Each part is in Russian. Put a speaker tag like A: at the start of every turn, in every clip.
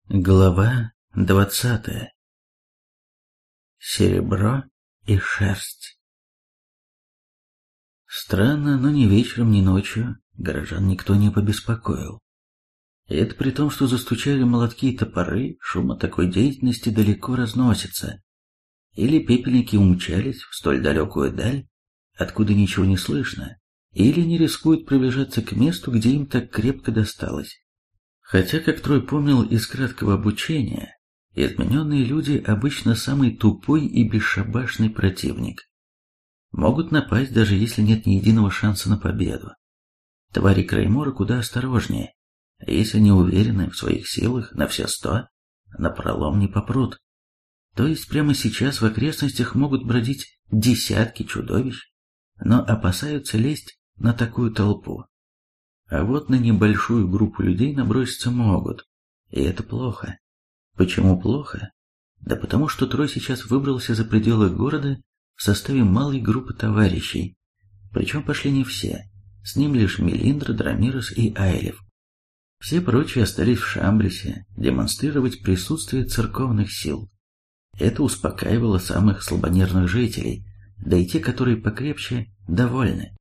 A: Глава 20. Серебро и шерсть. Странно, но ни вечером, ни ночью горожан никто не побеспокоил. И это при том, что застучали молотки и топоры, шум от такой деятельности далеко разносится. Или пепельники умчались в столь далекую даль, откуда ничего не слышно, или не рискуют приближаться к месту, где им так крепко досталось. Хотя, как Трой помнил из краткого обучения, измененные люди обычно самый тупой и бесшабашный противник. Могут напасть, даже если нет ни единого шанса на победу. Твари Креймора куда осторожнее, если не уверены в своих силах на все 100, напролом не попрут. То есть прямо сейчас в окрестностях могут бродить десятки чудовищ, но опасаются лезть на такую толпу. А вот на небольшую группу людей наброситься могут, и это плохо. Почему плохо? Да потому что Трой сейчас выбрался за пределы города в составе малой группы товарищей, причем пошли не все, с ним лишь Мелиндра, Драмирос и Айлев. Все прочие остались в Шамблисе демонстрировать присутствие церковных сил. Это успокаивало самых слабонервных жителей, да и те, которые покрепче, довольны.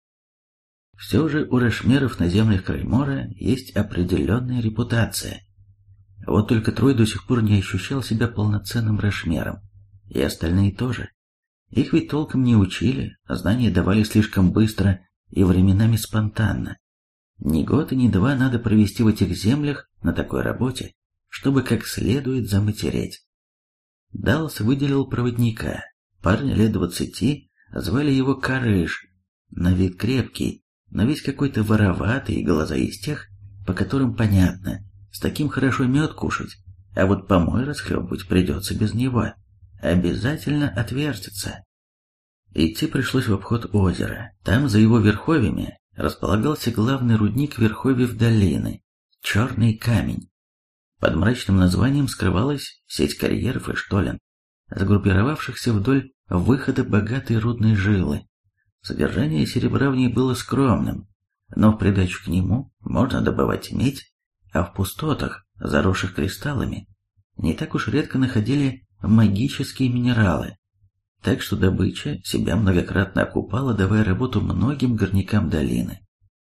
A: Все же у рашмеров на землях Креймора есть определенная репутация. Вот только Трой до сих пор не ощущал себя полноценным рашмером, и остальные тоже. Их ведь толком не учили, а знания давали слишком быстро и временами спонтанно. Ни год и ни два надо провести в этих землях на такой работе, чтобы как следует заматереть. Даллас выделил проводника, парня лет 20, звали его Карыш, на вид крепкий, но весь какой-то вороватый, и глаза из тех, по которым понятно, с таким хорошо мед кушать, а вот помой расхлебывать придется без него, обязательно отвертится. Идти пришлось в обход озера, там за его верховьями располагался главный рудник верховьев долины, Черный камень. Под мрачным названием скрывалась сеть карьеров и штолен, сгруппировавшихся вдоль выхода богатой рудной жилы. Содержание серебра в ней было скромным, но в придачу к нему можно добывать медь, а в пустотах, заросших кристаллами, не так уж редко находили магические минералы, так что добыча себя многократно окупала, давая работу многим горнякам долины.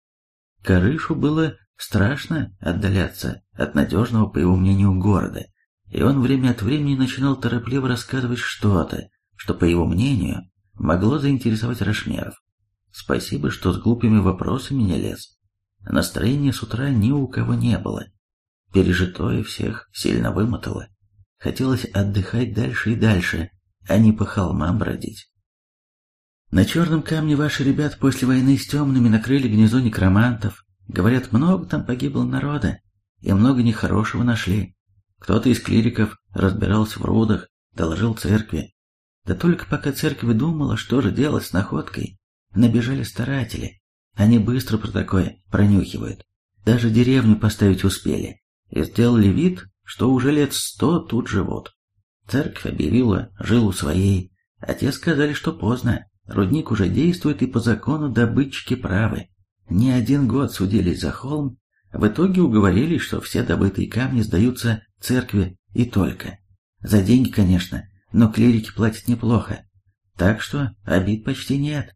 A: Карышу было страшно отдаляться от надежного, по его мнению, города, и он время от времени начинал торопливо рассказывать что-то, что, по его мнению, могло заинтересовать рашмеров. Спасибо, что с глупыми вопросами не лез. Настроения с утра ни у кого не было. Пережитое всех сильно вымотало. Хотелось отдыхать дальше и дальше, а не по холмам бродить. На Черном камне ваши ребят после войны с темными накрыли гнездо некромантов. Говорят, много там погибло народа, и много нехорошего нашли. Кто-то из клириков разбирался в рудах, доложил церкви. Да только пока церковь думала, что же делать с находкой, набежали старатели. Они быстро про такое пронюхивают. Даже деревню поставить успели. И сделали вид, что уже лет 100 тут живут. Церковь объявила жилу своей, а те сказали, что поздно. Рудник уже действует, и по закону добытчики правы. Не один год судились за холм, в итоге уговорились, что все добытые камни сдаются церкви и только. За деньги, конечно, но клирики платят неплохо, так что обид почти нет.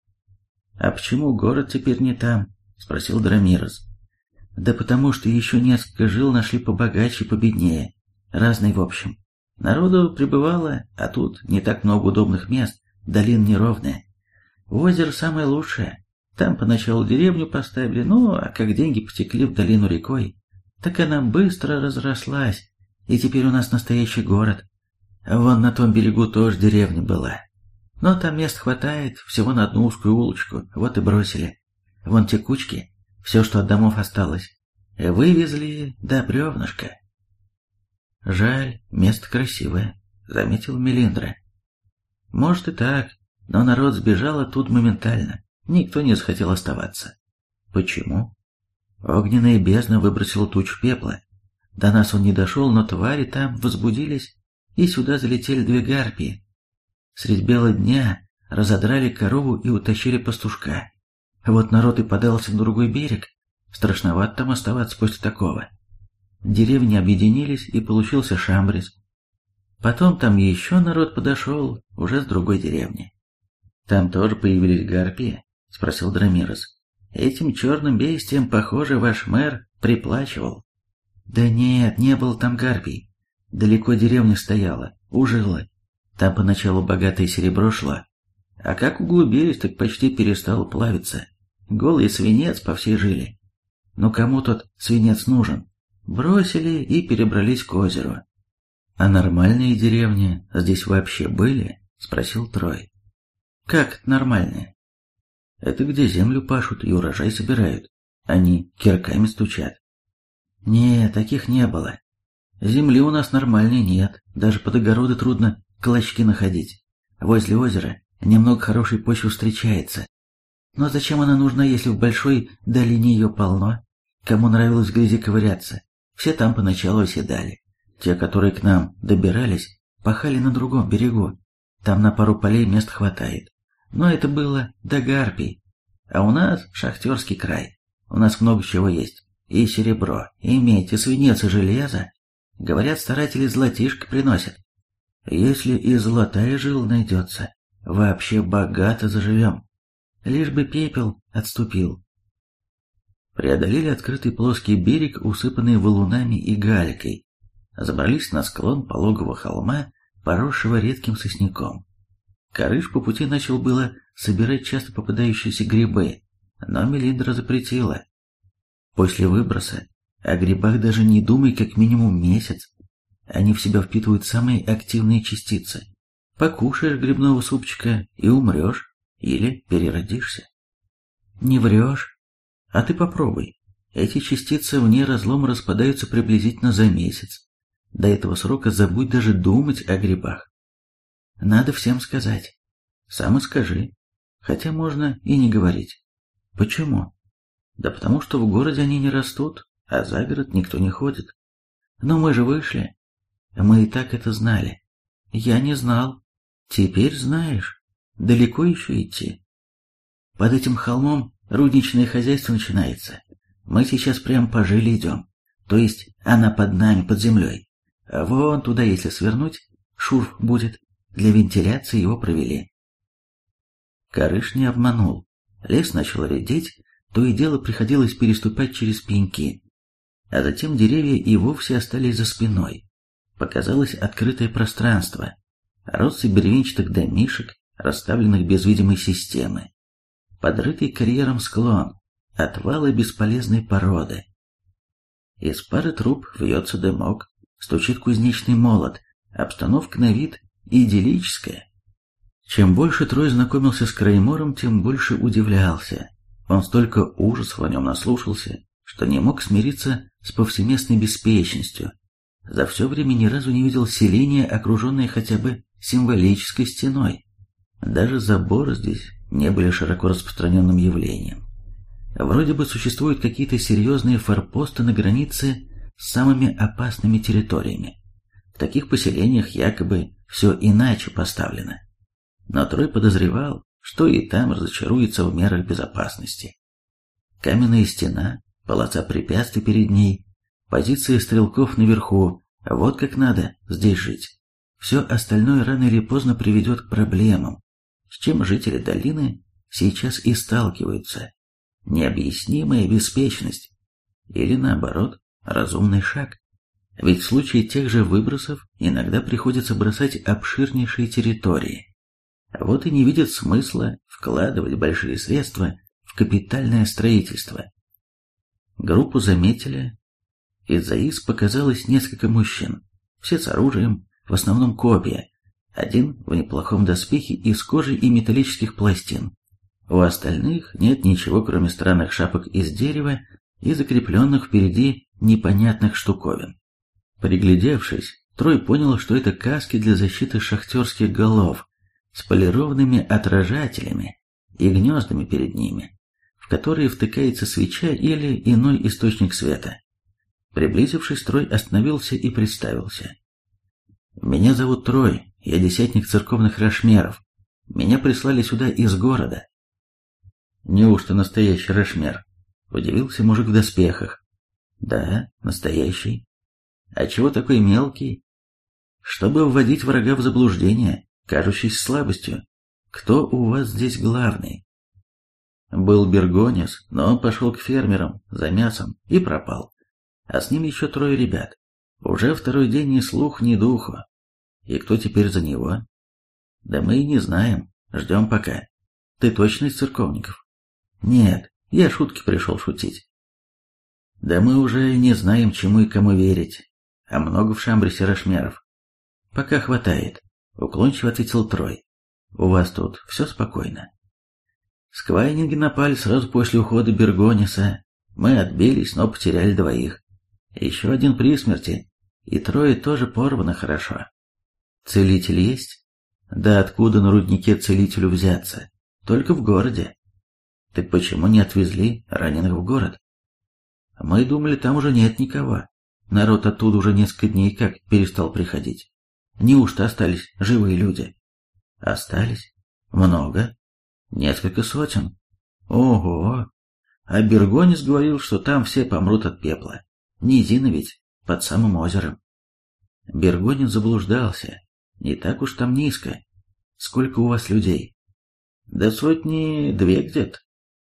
A: «А почему город теперь не там?» — спросил Драмирос. «Да потому что еще несколько жил нашли побогаче и победнее, разные в общем. Народу прибывало, а тут не так много удобных мест, долина неровная. Озеро самое лучшее, там поначалу деревню поставили, ну а как деньги потекли в долину рекой, так она быстро разрослась, и теперь у нас настоящий город». Вон на том берегу тоже деревня была. Но там мест хватает, всего на одну узкую улочку, вот и бросили. Вон те кучки, все, что от домов осталось, вывезли до бревнышка. Жаль, место красивое, заметил Мелиндра. Может и так, но народ сбежал оттуда моментально, никто не захотел оставаться. Почему? Огненная бездна выбросила тучу пепла. До нас он не дошел, но твари там возбудились, и сюда залетели 2 гарпии. Средь бела дня разодрали корову и утащили пастушка. Вот народ и подался на другой берег. Страшновато там оставаться после такого. деревни объединились и получился Шамбрис. Потом там еще народ подошел, уже с другой деревни. Там тоже появились гарпии, спросил Драмирос. Этим черным бестиям, похоже, ваш мэр приплачивал. Да нет, не было там гарпий. Далеко деревня стояла, у жилы. Там поначалу богатое серебро шло. А как углубились, так почти перестало плавиться. Голый свинец по всей жиле. Но кому тот свинец нужен? Бросили и перебрались к озеру. А нормальные деревни здесь вообще были? Спросил Трой. Как нормальные? Это где землю пашут и урожай собирают. Они кирками стучат. Нет, таких не было. Земли у нас нормальной нет. Даже под огороды трудно клочки находить. Возле озера немного хорошей почвы встречается. Но зачем она нужна, если в большой долине ее полно? Кому нравилось в грязи ковыряться, все там поначалу оседали. Те, которые к нам добирались, пахали на другом берегу. Там на пару полей мест хватает. Но это было до гарпий. А у нас шахтерский край. У нас много чего есть. И серебро, и медь, и свинец, и железо. Говорят, старатели золотишко приносят. Если и золотая жила найдется, вообще богато заживем. Лишь бы пепел отступил. Преодолели открытый плоский берег, усыпанный валунами и галькой. Забрались на склон пологого холма, поросшего редким сосняком. Карыш по пути начал было собирать часто попадающиеся грибы, но Мелиндра запретила. После выброса о грибах даже не думай как минимум месяц. Они в себя впитывают самые активные частицы. Покушаешь грибного супчика и умрешь, или переродишься. Не врешь. А ты попробуй. Эти частицы вне разлома распадаются приблизительно за месяц. До этого срока забудь даже думать о грибах. Надо всем сказать. Сам и скажи. Хотя можно и не говорить. Почему? Да потому что в городе они не растут, а за город никто не ходит. Но мы же вышли. Мы и так это знали. Я не знал. Теперь знаешь. Далеко еще идти. Под этим холмом рудничное хозяйство начинается. Мы сейчас прямо по жиле идем. То есть она под нами, под землей. А вон туда, если свернуть, шурф будет. Для вентиляции его провели. Карыш не обманул. Лес начал редеть, то и дело приходилось переступать через пеньки. А затем деревья и вовсе остались за спиной. Показалось открытое пространство. Россыпь бревенчатых домишек, расставленных без видимой системы. Подрытый карьером склон, отвалы бесполезной породы. Из пары труб вьется дымок, стучит кузнечный молот, обстановка на вид идиллическая. Чем больше Трой знакомился с Краймором, тем больше удивлялся. Он столько ужасов о нем наслушался, что не мог смириться с повсеместной беспечностью. За все время ни разу не видел селения, окруженное хотя бы символической стеной. Даже заборы здесь не были широко распространенным явлением. Вроде бы существуют какие-то серьезные форпосты на границе с самыми опасными территориями. В таких поселениях якобы все иначе поставлено. Но Трой подозревал, что и там разочаруется в мерах безопасности. Каменная стена, полоса препятствий перед ней, позиции стрелков наверху, вот как надо здесь жить. Все остальное рано или поздно приведет к проблемам, с чем жители долины сейчас и сталкиваются. Необъяснимая беспечность. Или наоборот, разумный шаг. Ведь в случае тех же выбросов иногда приходится бросать обширнейшие территории. Вот и не видят смысла вкладывать большие средства в капитальное строительство. Группу заметили. Из-за из показалось несколько мужчин, все с оружием, в основном копья. Один в неплохом доспехе из кожи и металлических пластин. У остальных нет ничего, кроме странных шапок из дерева и закрепленных впереди непонятных штуковин. Приглядевшись, Трой понял, что это каски для защиты шахтерских голов с полированными отражателями и гнездами перед ними, в которые втыкается свеча или иной источник света. Приблизившись, Трой остановился и представился. «Меня зовут Трой, я десятник церковных рашмеров. Меня прислали сюда из города». «Неужто настоящий рашмер?» — удивился мужик в доспехах. «Да, настоящий. А чего такой мелкий? Чтобы вводить врага в заблуждение, кажущейся слабостью. Кто у вас здесь главный? Был Бергонис, но он пошел к фермерам за мясом и пропал. А с ним еще 3 ребят. Уже второй день ни слух, ни духу. И кто теперь за него? Да мы и не знаем. Ждем пока. Ты точно из церковников? Нет, я шутки пришел шутить. Да мы уже не знаем, чему и кому верить. А много в Шамбрисе рошмеров. Пока хватает, уклончиво ответил Трой. У вас тут все спокойно. Сквайнинги напали сразу после ухода Бергониса. Мы отбились, но потеряли 2. Еще 1 при смерти, и 3 тоже порвано хорошо. Целитель есть? Да откуда на руднике целителю взяться? Только в городе. Так почему не отвезли раненых в город? Мы думали, там уже нет никого. Народ оттуда уже несколько дней как перестал приходить. Неужто остались живые люди? Остались? Много? Несколько сотен. Ого! А Бергонис говорил, что там все помрут от пепла. Низина ведь, под самым озером. Бергонис заблуждался. Не так уж там низко. Сколько у вас людей? Да 2 где-то.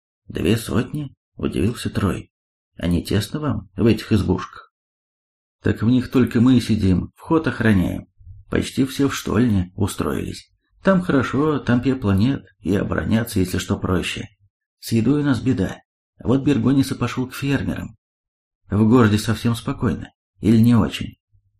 A: 200? Удивился Трой. А не тесно вам в этих избушках? Так в них только мы и сидим, вход охраняем. Почти все в штольне устроились. Там хорошо, там пепла нет, и обороняться, если что, проще. С едой у нас беда. Вот Бергонис и пошел к фермерам. В городе совсем спокойно. Или не очень?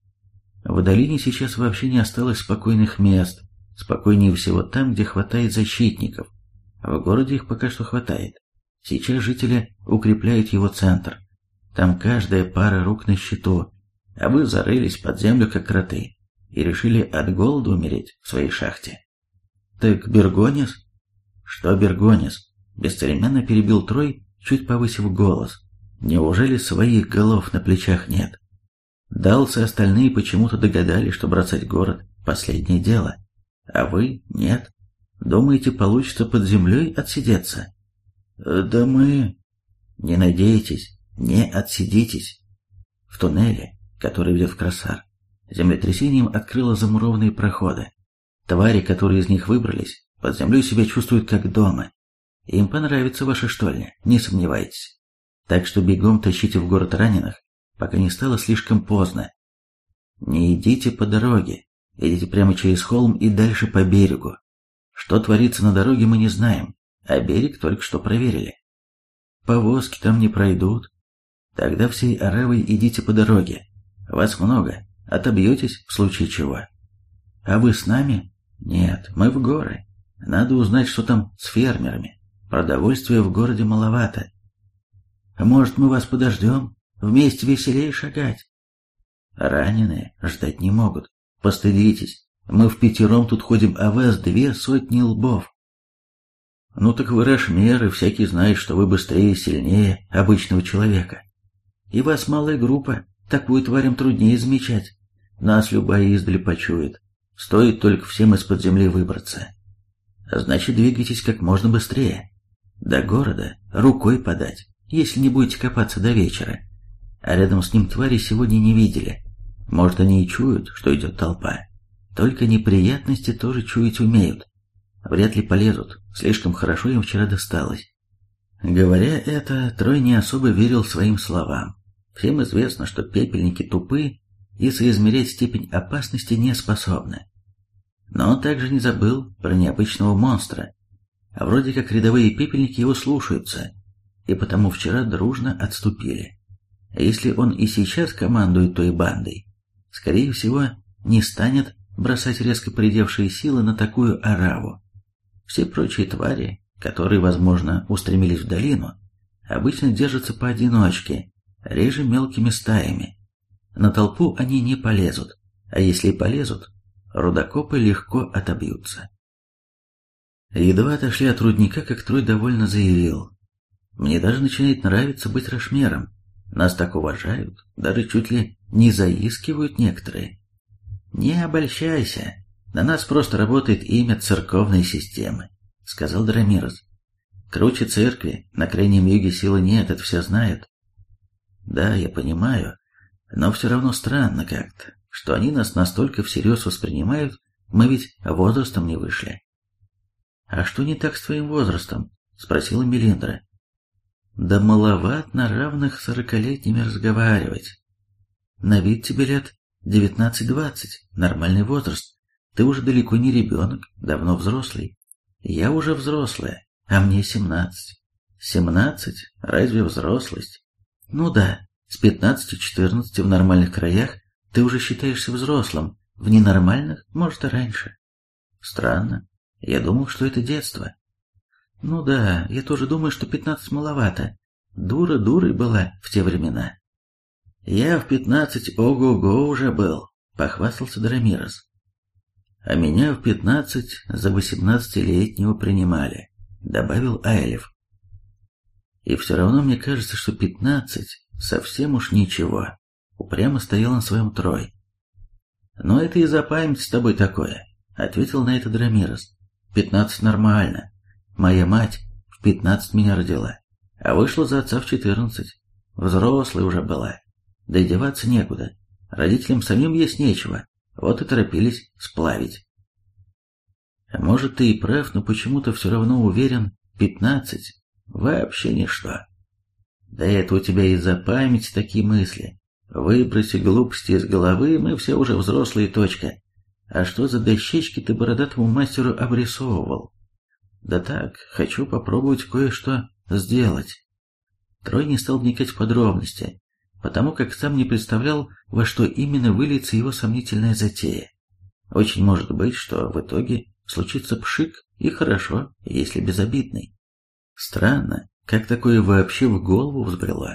A: В долине сейчас вообще не осталось спокойных мест. Спокойнее всего там, где хватает защитников. В городе их пока что хватает. Сейчас жители укрепляют его центр. Там каждая пара рук на счету. А вы зарылись под землю, как кроты, и решили от голода умереть в своей шахте. Так Бергонис? Что Бергонис? Бесцеремонно перебил Трой, чуть повысив голос. Неужели своих голов на плечах нет? Далсы остальные почему-то догадались, что бросать город – последнее дело. А вы – нет. Думаете, получится под землей отсидеться? Да мы... Не надейтесь, не отсидитесь. В туннеле, который ведет в Красар, землетрясением открыло замурованные проходы. Твари, которые из них выбрались, под землей себя чувствуют как дома. Им понравится ваша штольня, не сомневайтесь. Так что бегом тащите в город раненых, пока не стало слишком поздно. Не идите по дороге, идите прямо через холм и дальше по берегу. Что творится на дороге, мы не знаем, а берег только что проверили. Повозки там не пройдут. Тогда всей оравой идите по дороге. Вас много, отобьетесь в случае чего. А вы с нами? Нет, мы в горы. Надо узнать, что там с фермерами. Продовольствия в городе маловато. Может, мы вас подождем? Вместе веселее шагать. Раненые ждать не могут. Постыдитесь. Мы впятером тут ходим, а вас 200 лбов. Ну так вы рошмеры, всякий знает, что вы быстрее и сильнее обычного человека. И вас малая группа, такую тварям труднее замечать. Нас любая издали почует. Стоит только всем из-под земли выбраться. Значит, двигайтесь как можно быстрее. До города рукой подать, если не будете копаться до вечера. А рядом с ним твари сегодня не видели. Может, они и чуют, что идет толпа. Только неприятности тоже чуять умеют. Вряд ли полезут, слишком хорошо им вчера досталось. Говоря это, Трой не особо верил своим словам. Всем известно, что пепельники тупы и соизмерять степень опасности не способны. Но он также не забыл про необычного монстра. А вроде как рядовые пепельники его слушаются, и потому вчера дружно отступили. А если он и сейчас командует той бандой, скорее всего, не станет бросать резко поредевшие силы на такую ораву. Все прочие твари, которые, возможно, устремились в долину, обычно держатся поодиночке, реже мелкими стаями. На толпу они не полезут, а если и полезут, рудокопы легко отобьются. Едва отошли от рудника, как Трой довольно заявил. Мне даже начинает нравиться быть рошмером. Нас так уважают, даже чуть ли не заискивают некоторые. Не обольщайся, на нас просто работает имя церковной системы, сказал Драмирос. Круче церкви, на крайнем юге силы нет, это все знают. Да, я понимаю, Но все равно странно как-то, что они нас настолько всерьез воспринимают, мы ведь возрастом не вышли. «А что не так с твоим возрастом?» — спросила Мелиндра. «Да маловат на равных 40-летними разговаривать. На вид тебе лет 19-20, нормальный возраст. Ты уже далеко не ребенок, давно взрослый. Я уже взрослая, а мне 17. 17? Разве взрослость? Ну да, с 15-14 в нормальных краях ты уже считаешься взрослым, в ненормальных, может, и раньше. Странно. Я думал, что это детство. Ну да, я тоже думаю, что 15 маловато. Дура дурой была в те времена. Я в 15 ого-го уже был, похвастался Драмирос. А меня в 15 за 18-летнего принимали, добавил Айлев. И все равно мне кажется, что 15 совсем уж ничего. Упрямо стоял на своем Трой. Но это из-за памяти с тобой такое, ответил на это Драмирос. 15 нормально. Моя мать в 15 меня родила, а вышла за отца в 14. Взрослой уже была. Да и деваться некуда. Родителям самим есть нечего. Вот и торопились сплавить. А может, ты и прав, но почему-то все равно уверен, 15 вообще ничто. Да это у тебя из-за памяти такие мысли. Выброси глупости из головы, мы все уже взрослые, точка. А что за дощечки ты бородатому мастеру обрисовывал? Да так, хочу попробовать кое-что сделать. Трой не стал вникать в подробности, потому как сам не представлял, во что именно выльется его сомнительная затея. Очень может быть, что в итоге случится пшик, и хорошо, если безобидный. Странно, как такое вообще в голову взбрело.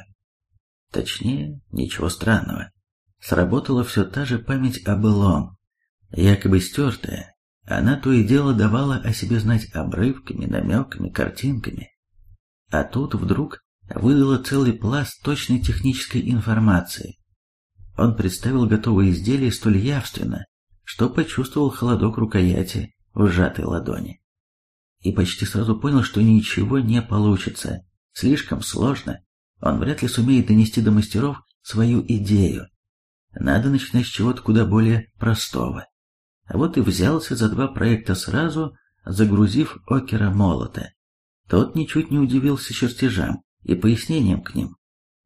A: Точнее, ничего странного. Сработала все та же память о былом. Якобы стертая, она то и дело давала о себе знать обрывками, намеками, картинками. А тут вдруг выдала целый пласт точной технической информации. Он представил готовое изделие столь явственно, что почувствовал холодок рукояти в сжатой ладони. И почти сразу понял, что ничего не получится. Слишком сложно. Он вряд ли сумеет донести до мастеров свою идею. Надо начинать с чего-то куда более простого. А вот и взялся за два проекта сразу, загрузив Окера молота. Тот ничуть не удивился чертежам и пояснениям к ним.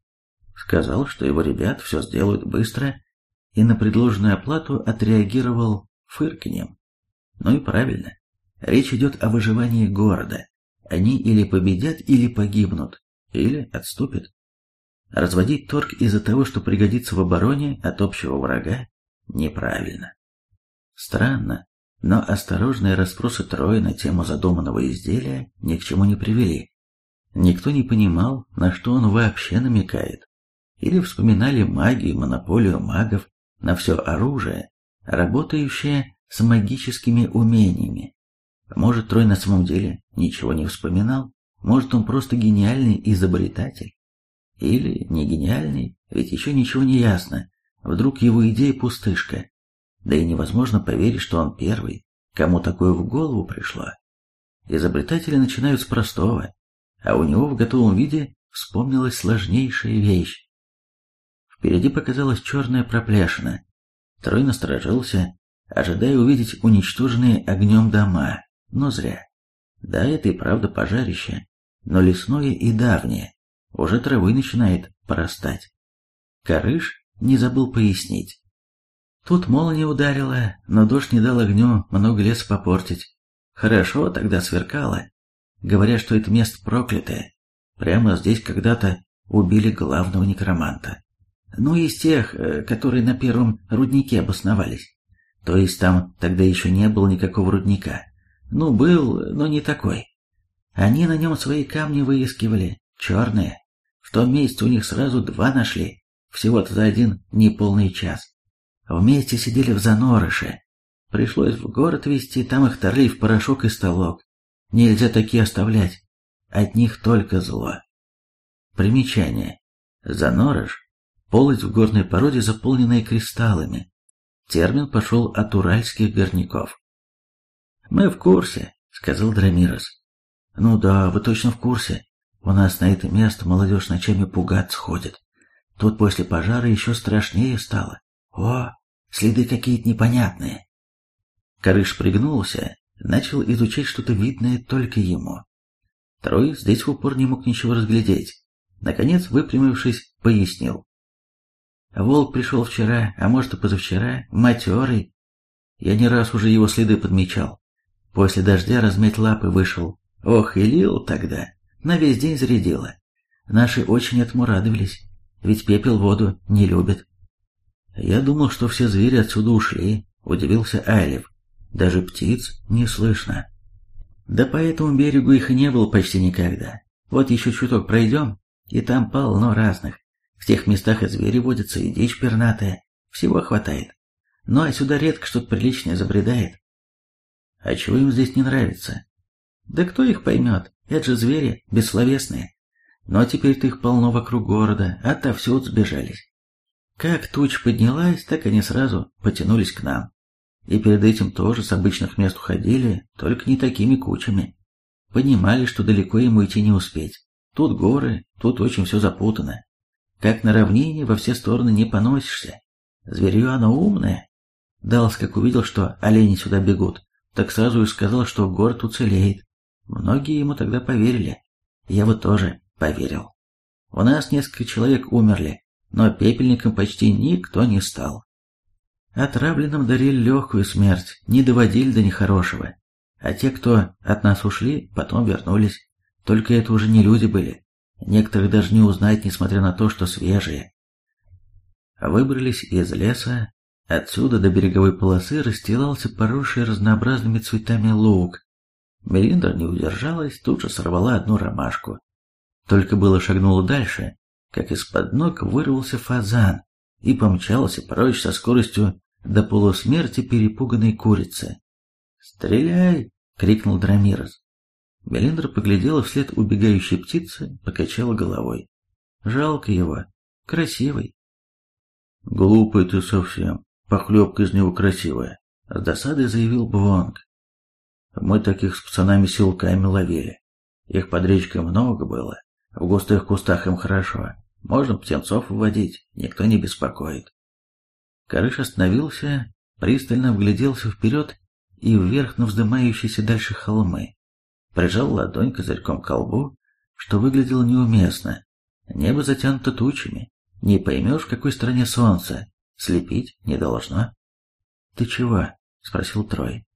A: Сказал, что его ребят все сделают быстро, и на предложенную оплату отреагировал фырканьем. Ну и правильно. Речь идет о выживании города. Они или победят, или погибнут, или отступят. Разводить торг из-за того, что пригодится в обороне от общего врага, неправильно. Странно, но осторожные расспросы Троя на тему задуманного изделия ни к чему не привели. Никто не понимал, на что он вообще намекает. Или вспоминали магию, монополию магов на все оружие, работающее с магическими умениями. Может, Трой на самом деле ничего не вспоминал? Может, он просто гениальный изобретатель? Или не гениальный, ведь еще ничего не ясно. Вдруг его идея пустышка. Да и невозможно поверить, что он первый, кому такое в голову пришло. Изобретатели начинают с простого, а у него в готовом виде вспомнилась сложнейшая вещь. Впереди показалась черная проплешина. Трой насторожился, ожидая увидеть уничтоженные огнем дома, но зря. Да, это и правда пожарище, но лесное и давнее. Уже травы начинает порастать. Карыш не забыл пояснить. Тут молния ударила, но дождь не дал огню много леса попортить. Хорошо тогда сверкало. Говорят, что это место проклятое. Прямо здесь когда-то убили главного некроманта. Ну, из тех, которые на первом руднике обосновались. То есть там тогда еще не было никакого рудника. Ну, был, но не такой. Они на нем свои камни выискивали, черные. В том месте у них сразу два нашли, всего-то за один неполный час. Вместе сидели в занорыше. Пришлось в город везти, там их торли в порошок и столок. Нельзя такие оставлять. От них только зло. Примечание. Занорыш – полость в горной породе, заполненная кристаллами. Термин пошел от уральских горняков. «Мы в курсе», — сказал Драмирос. «Ну да, вы точно в курсе. У нас на это место молодежь ночами пугаться ходит. Тут после пожара еще страшнее стало. О, следы какие-то непонятные. Карыш пригнулся, начал изучать что-то видное только ему. Трой здесь в упор не мог ничего разглядеть. Наконец, выпрямившись, пояснил. Волк пришел вчера, а может и позавчера, матерый. Я не раз уже его следы подмечал. После дождя размять лапы вышел. Ох, и лил тогда. На весь день зарядило. Наши очень этому радовались, ведь пепел воду не любит. Я думал, что все звери отсюда ушли, удивился Айлев. Даже птиц не слышно. Да по этому берегу их и не было почти никогда. Вот еще чуток пройдем, и там полно разных. В тех местах и звери водятся, и дичь пернатая. Всего хватает. Ну а сюда редко что-то приличное забредает. А чего им здесь не нравится? Да кто их поймет? Это же звери, бессловесные. Но теперь-то их полно вокруг города, отовсюду сбежались. Как туча поднялась, так они сразу потянулись к нам. И перед этим тоже с обычных мест уходили, только не такими кучами. Понимали, что далеко ему идти не успеть. Тут горы, тут очень все запутано. Как на равнине во все стороны не поносишься. Зверье оно умное. Далс, как увидел, что олени сюда бегут, так сразу и сказал, что город уцелеет. Многие ему тогда поверили. Я вот тоже поверил. У нас несколько человек умерли, но пепельником почти никто не стал. Отравленным дарили легкую смерть, не доводили до нехорошего. А те, кто от нас ушли, потом вернулись. Только это уже не люди были. Некоторых даже не узнать, несмотря на то, что свежие. Выбрались из леса. Отсюда до береговой полосы расстилался поросший разнообразными цветами луг. Мелиндра не удержалась, тут же сорвала одну ромашку. Только было шагнула дальше, как из-под ног вырвался фазан и помчался прочь со скоростью до полусмерти перепуганной курицы. «Стреляй!» — крикнул Драмирос. Мелиндра поглядела вслед убегающей птицы, покачала головой. Жалко его. Красивый. «Глупый ты совсем. Похлебка из него красивая», — с досадой заявил Бвонг. «Мы таких с пацанами силками ловили. Их под речкой много было. В густых кустах им хорошо. Можно птенцов выводить, никто не беспокоит». Карыш остановился, пристально вгляделся вперед и вверх на вздымающиеся дальше холмы. Прижал ладонь козырьком к колбу, что выглядело неуместно. Небо затянуто тучами. Не поймешь, в какой стороне солнце. Слепить не должно. «Ты чего?» — спросил Трой.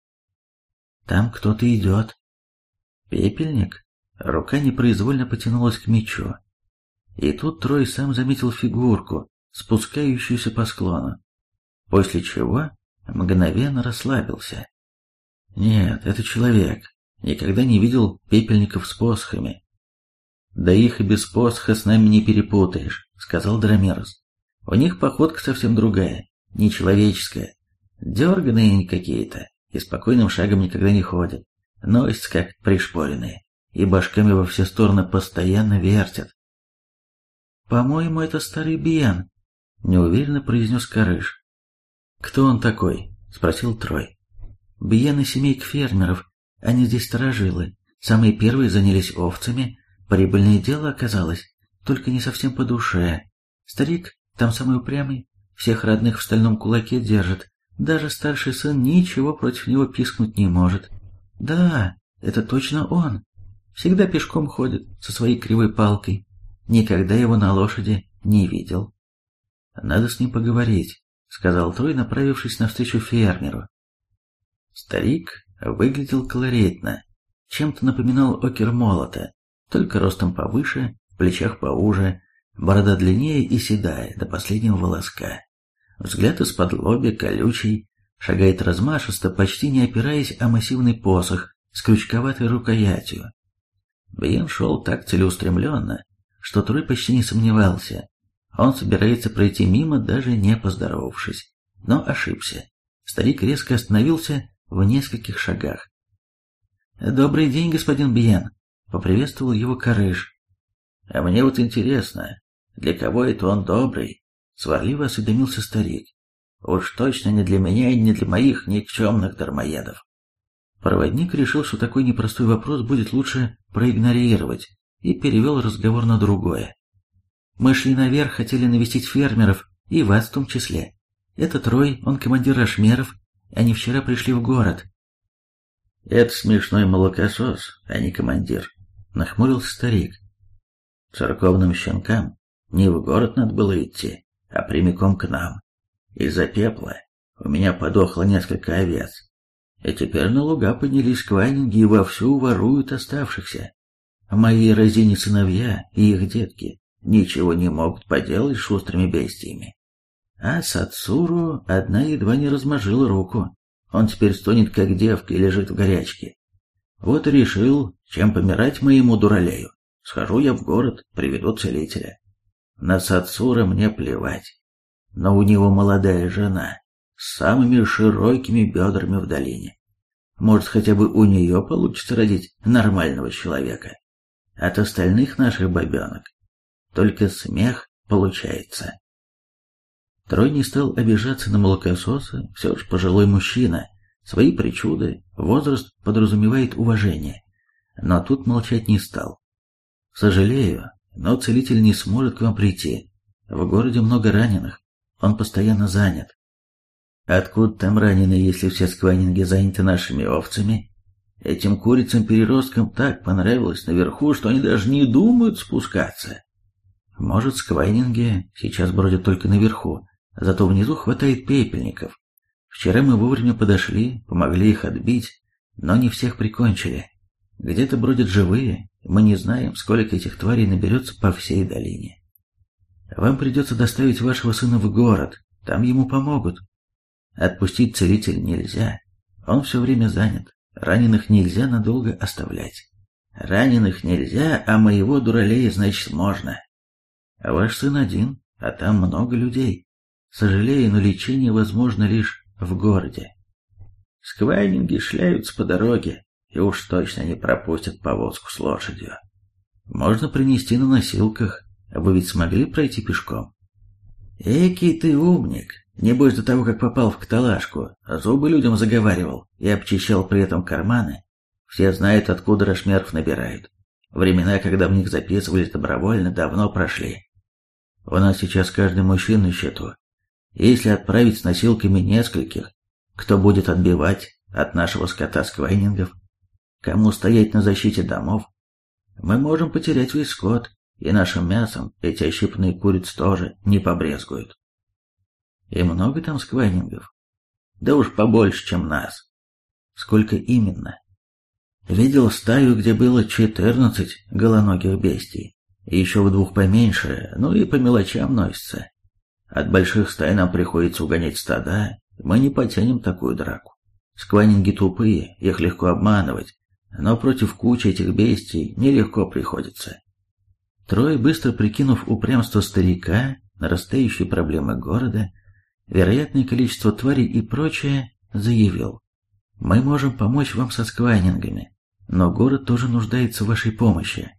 A: «Там кто-то идет». «Пепельник?» Рука непроизвольно потянулась к мечу. И тут Трой сам заметил фигурку, спускающуюся по склону. После чего мгновенно расслабился. «Нет, это человек. Никогда не видел пепельников с посохами». «Да их и без посоха с нами не перепутаешь», — сказал Драмирос. «У них походка совсем другая, нечеловеческая. Дерганые они какие-то, и спокойным шагом никогда не ходят. Носятся как пришпоренные, и башками во все стороны постоянно вертят». «По-моему, это старый Бьен», — неуверенно произнес Карыш. «Кто он такой?» — спросил Трой. «Бьен и семейка фермеров. Они здесь старожилы. Самые первые занялись овцами. Прибыльное дело оказалось, только не совсем по душе. Старик, там самый упрямый, всех родных в стальном кулаке держит. Даже старший сын ничего против него пискнуть не может. Да, это точно он. Всегда пешком ходит со своей кривой палкой. Никогда его на лошади не видел». «Надо с ним поговорить», — сказал Трой, направившись навстречу фермеру. Старик выглядел колоритно, чем-то напоминал окер молота, только ростом повыше, в плечах поуже, борода длиннее и седая до последнего волоска. Взгляд из-под лобья колючий, шагает размашисто, почти не опираясь о массивный посох с крючковатой рукоятью. Бьен шел так целеустремленно, что Трой почти не сомневался. Он собирается пройти мимо, даже не поздоровавшись. Но ошибся. Старик резко остановился в нескольких шагах. «Добрый день, господин Бьен», — поприветствовал его Карыш. «А мне вот интересно, для кого это он добрый?» — сварливо осведомился старик. «Уж точно не для меня и не для моих никчемных дармоедов». Проводник решил, что такой непростой вопрос будет лучше проигнорировать, и перевел разговор на другое. Мы шли наверх, хотели навестить фермеров, и вас в том числе. Это Трой, он командир Ашмеров, они вчера пришли в город».
B: «Это смешной молокосос, а не командир», — нахмурился старик. «Церковным щенкам не в город надо было идти, а прямиком к нам. Из-за пепла у меня подохло несколько овец, и теперь на луга поднялись квайнинги и вовсю воруют оставшихся. Мои разини сыновья и их детки ничего не могут поделать с шустрыми бестиями. А Сацуру одна едва не размажила руку. Он теперь стонет, как девка, и лежит в горячке. Вот и решил, чем помирать моему дуралею. Схожу я в город, приведу целителя. На Сацура мне плевать. Но у него молодая жена с самыми широкими бедрами в долине. Может, хотя бы у нее получится родить нормального человека. От остальных наших бабенок только смех получается».
A: Трой не стал обижаться на молокососа, все же пожилой мужчина, свои причуды, возраст подразумевает уважение, но тут молчать не стал. «Сожалею, но целитель не сможет к вам прийти. В городе много раненых, он постоянно занят».
B: «Откуда там раненые, если все сквайнинги заняты нашими овцами? Этим курицам-переросткам так понравилось наверху, что они даже не думают спускаться».
A: «Может, сквайнинги сейчас бродят только наверху, зато внизу хватает пепельников. Вчера мы вовремя подошли, помогли их отбить, но не всех прикончили. Где-то бродят живые, мы не знаем, сколько этих тварей наберется по всей долине. Вам придется доставить вашего сына в город, там ему помогут. Отпустить целителя нельзя, он все время занят, раненых нельзя надолго оставлять».
B: «Раненых нельзя, а моего дуралея, значит, можно».
A: «Ваш сын один, а там много людей. Сожалею, но лечение возможно лишь в городе».
B: «Сквайнинги шляются по дороге, и уж точно не пропустят повозку с лошадью».
A: «Можно принести на носилках, вы ведь смогли пройти пешком?»
B: «Экий ты умник. Небось, до того, как попал в каталажку, зубы людям заговаривал и обчищал при этом карманы. Все знают, откуда Рашмеров набирают. Времена, когда в них записывались добровольно, давно прошли. У нас сейчас каждый мужчина на счету. Если отправить с носилками нескольких, кто будет отбивать от нашего скота сквайнингов? Кому стоять на защите домов? Мы можем потерять весь скот, и нашим мясом эти ощипанные курицы тоже не побрезгуют».
A: «И много там сквайнингов?»
B: «Да уж побольше, чем нас».
A: «Сколько именно?»
B: «Видел стаю, где было 14 голоногих бестий, и еще в 2 поменьше, ну и по мелочам носится. От больших стай нам приходится угонять стада, мы не потянем такую драку. Сквайнинги тупые, их легко обманывать, но против кучи этих бестий нелегко приходится».
A: Трой, быстро прикинув упрямство старика, нарастающие проблемы города, вероятное количество тварей и прочее, заявил: «Мы можем помочь вам со сквайнингами, но город тоже нуждается в вашей помощи».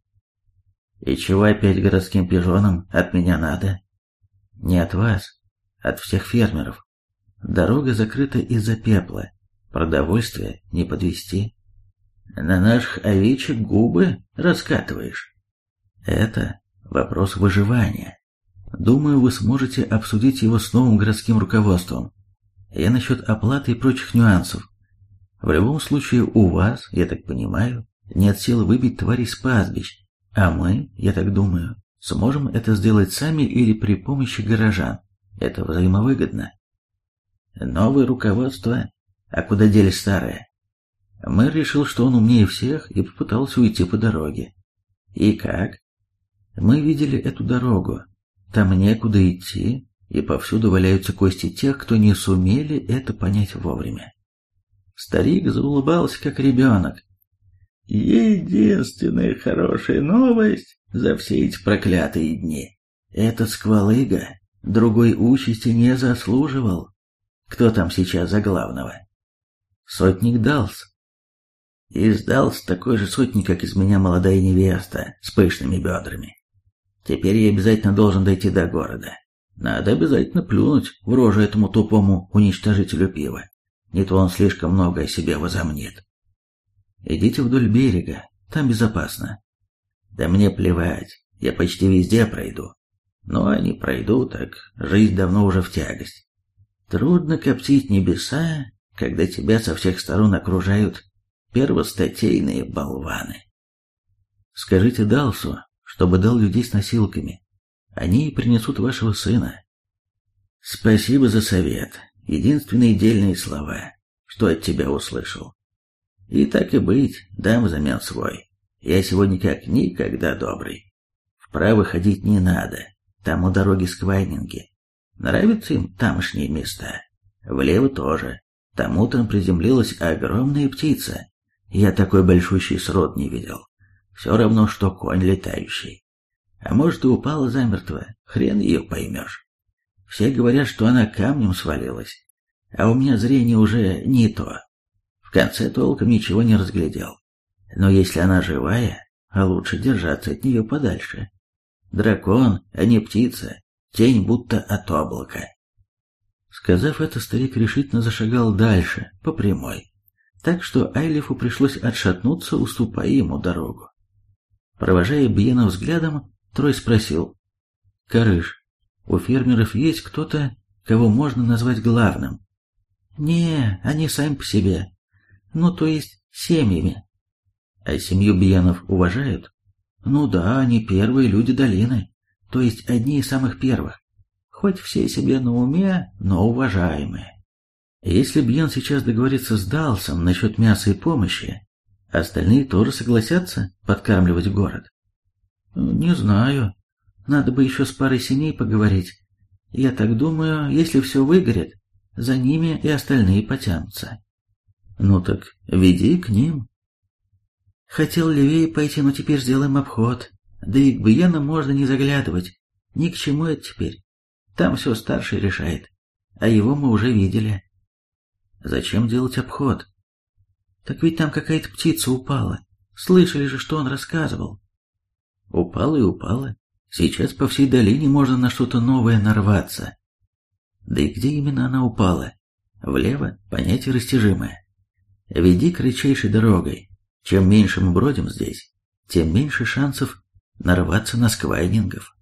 B: «И чего опять городским пижонам от меня надо?»
A: «Не от вас, от всех фермеров. Дорога закрыта из-за пепла, продовольствие не подвезти».
B: «На наших овечек губы раскатываешь?»
A: «Это вопрос выживания. Думаю, вы сможете обсудить его с новым городским руководством. Я насчет оплаты и прочих нюансов. В любом случае у вас, я так понимаю, нет сил выбить тварей с пастбищ, а мы, я так думаю, сможем это сделать сами или при помощи горожан. Это взаимовыгодно».
B: «Новое руководство? А куда делись старое?»
A: Мэр решил, что он умнее всех, и попытался уйти по дороге.
B: «И как?»
A: «Мы видели эту дорогу. Там некуда идти, и повсюду валяются кости тех, кто не сумели это понять вовремя».
B: Старик заулыбался, как ребенок. «Единственная хорошая новость за все эти проклятые дни. Этот сквалыга другой участи не заслуживал. Кто там сейчас за главного?»
A: «Сотник Далс».
B: «И сдался такой же сотник, как из меня молодая невеста с пышными бедрами. Теперь я обязательно должен дойти до города. Надо обязательно плюнуть в рожу этому тупому уничтожителю пива. Не то он слишком много о себе возомнит».
A: «Идите вдоль берега, там безопасно».
B: «Да мне плевать, я почти везде пройду. Но они пройдут, так жизнь давно уже в тягость. Трудно коптить небеса, когда тебя со всех сторон окружают первостатейные болваны.
A: Скажите Далсу, чтобы дал людей с носилками. Они принесут вашего сына.
B: Спасибо за совет. Единственные дельные слова, что от тебя услышал. И так и быть, дам взамен свой. Я сегодня как никогда добрый. Вправо ходить не надо, там у дороги сквайнинги. Нравятся им тамошние места. Влево тоже. Там утром приземлилась огромная птица. Я такой большущий срод не видел. Все равно, что конь летающий. А может, и упала замертво, хрен ее поймешь. Все говорят, что она камнем свалилась, а у меня зрение уже не то. В конце толком ничего не разглядел. Но если она живая, лучше держаться от нее подальше. Дракон, а не птица, тень будто от облака.
A: Сказав это, старик решительно зашагал дальше, по прямой, так что Айлифу пришлось отшатнуться, уступая ему дорогу. Провожая Бьена взглядом, Трой спросил: «Карыш, у фермеров есть кто-то, кого можно назвать главным?» «Не, они сами по себе. Ну, то есть семьями». «А семью Бьенов уважают?» «Ну да, они первые люди долины, то есть одни из самых первых. Хоть все себе на уме, но уважаемые. Если Бьен сейчас договорится с Далсом насчет мяса и помощи, остальные тоже согласятся подкармливать город?» «Не знаю. Надо бы еще с парой семей поговорить. Я так думаю, если все выгорит, за ними и остальные потянутся».
B: «Ну так веди к ним».
A: «Хотел левее пойти, но теперь сделаем обход. Да и к Бьену можно не заглядывать. Ни к чему это теперь. Там все старший решает. А его мы уже видели».
B: «Зачем делать обход?»
A: «Так ведь там какая-то птица упала. Слышали же, что он рассказывал».
B: «Упала и упала. Сейчас по всей долине можно на что-то новое нарваться».
A: «Да и где именно она упала?»
B: «Влево, понятие растяжимое. Веди кратчайшей дорогой. Чем меньше мы бродим здесь, тем меньше шансов нарваться на сквайнингов».